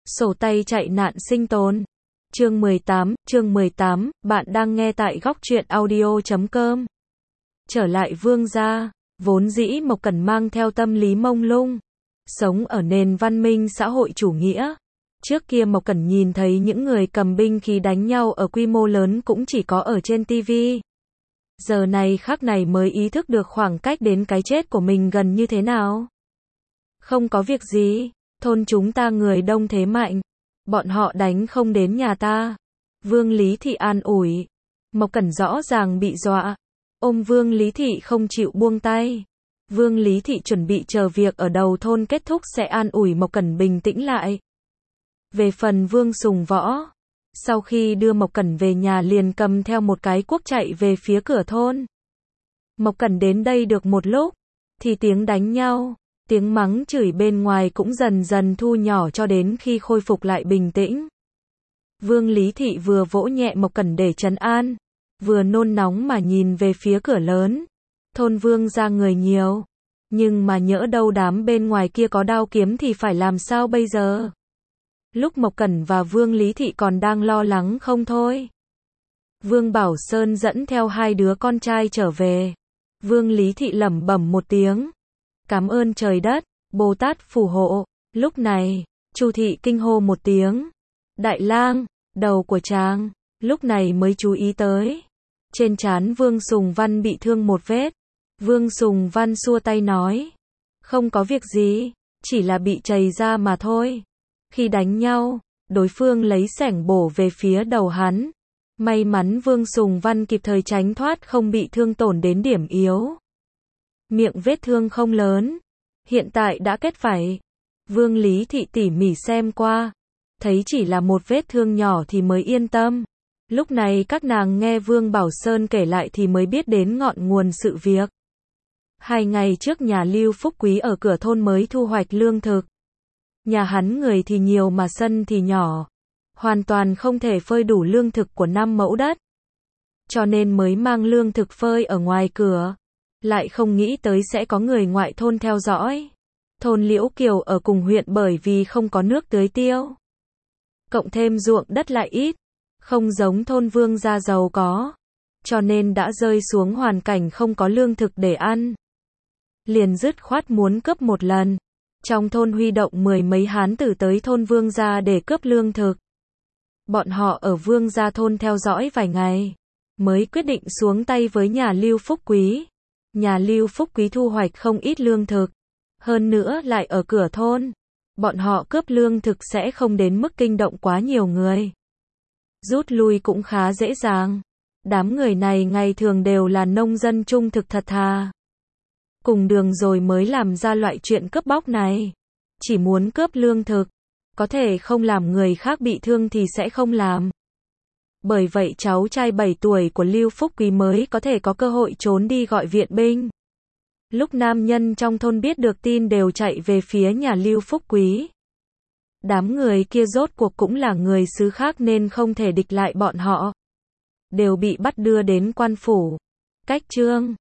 Sổ tay chạy nạn sinh tồn. Chương 18, bạn đang nghe tại góc truyện audio.com. Trở lại Vương gia, vốn dĩ Mộc Cẩn mang theo tâm lý mông lung, sống ở nền văn minh xã hội chủ nghĩa. Trước kia Mộc Cẩn nhìn thấy những người cầm binh khí đánh nhau ở quy mô lớn cũng chỉ có ở trên TV. Giờ này khắc này mới ý thức được khoảng cách đến cái chết của mình gần như thế nào. Không có việc gì, thôn chúng ta người đông thế mạnh, bọn họ đánh không đến nhà ta. Vương Lý Thị an ủi. Mộc Cẩn rõ ràng bị dọa, ôm Vương Lý Thị không chịu buông tay. Vương Lý Thị chuẩn bị chờ việc ở đầu thôn kết thúc sẽ an ủi Mộc Cẩn bình tĩnh lại. Về phần Vương Sùng Võ, sau khi đưa Mộc Cẩn về nhà liền cầm theo một cái cuốc chạy về phía cửa thôn. Mộc Cẩn đến đây được một lúc, thì tiếng đánh nhau, tiếng mắng chửi bên ngoài cũng dần dần thu nhỏ cho đến khi khôi phục lại bình tĩnh. Vương Lý Thị vừa vỗ nhẹ Mộc Cẩn để trấn an, vừa nôn nóng mà nhìn về phía cửa lớn. Thôn Vương gia người nhiều, nhưng mà nhỡ đâu đám bên ngoài kia có đao kiếm thì phải làm sao bây giờ? Lúc Mộc Cẩn và Vương Lý Thị còn đang lo lắng không thôi. Vương Bảo Sơn dẫn theo hai đứa con trai trở về. Vương Lý Thị lẩm bẩm một tiếng. Cảm ơn trời đất, Bồ Tát phù hộ. Lúc này, Chu Thị kinh hô một tiếng. Đại lang, đầu của chàng, lúc này mới chú ý tới. Trên trán Vương Sùng Văn bị thương một vết. Vương Sùng Văn xua tay nói. Không có việc gì, chỉ là bị trầy ra mà thôi. Khi đánh nhau, đối phương lấy xẻng bổ về phía đầu hắn. May mắn Vương Sùng Văn kịp thời tránh thoát không bị thương tổn đến điểm yếu. Miệng vết thương không lớn, hiện tại đã kết vảy. Vương Lý Thị tỉ mỉ xem qua, thấy chỉ là một vết thương nhỏ thì mới yên tâm. Lúc này các nàng nghe Vương Bảo Sơn kể lại thì mới biết đến ngọn nguồn sự việc. 2 ngày trước nhà Lưu Phúc Quý ở cửa thôn mới thu hoạch lương thực. Nhà hắn người thì nhiều mà sân thì nhỏ, hoàn toàn không thể phơi đủ lương thực của 5 mẫu đất. Cho nên mới mang lương thực phơi ở ngoài cửa. Lại không nghĩ tới sẽ có người ngoại thôn theo dõi. Thôn Liễu Kiều ở cùng huyện bởi vì không có nước tưới tiêu. Cộng thêm ruộng đất lại ít, không giống thôn Vương gia giàu có. Cho nên đã rơi xuống hoàn cảnh không có lương thực để ăn. Liền dứt khoát muốn cướp một lần. Trong thôn huy động 10 mấy hán tử tới thôn Vương gia để cướp lương thực. Bọn họ ở Vương gia thôn theo dõi vài ngày, mới quyết định xuống tay với nhà Lưu Phúc Quý. Nhà Lưu Phúc Quý thu hoạch không ít lương thực, hơn nữa lại ở cửa thôn. Bọn họ cướp lương thực sẽ không đến mức kinh động quá nhiều người. Rút lui cũng khá dễ dàng. Đám người này ngày thường đều là nông dân trung thực thật thà. Cùng đường rồi mới làm ra loại chuyện cướp bóc này. Chỉ muốn cướp lương thực, có thể không làm người khác bị thương thì sẽ không làm. Bởi vậy cháu trai 7 tuổi của Lưu Phúc Quý mới có thể có cơ hội trốn đi gọi viện binh. Lúc nam nhân trong thôn biết được tin đều chạy về phía nhà Lưu Phúc Quý. Đám người kia rốt cuộc cũng là người xứ khác nên không thể địch lại bọn họ. Đều bị bắt đưa đến quan phủ. Cách chương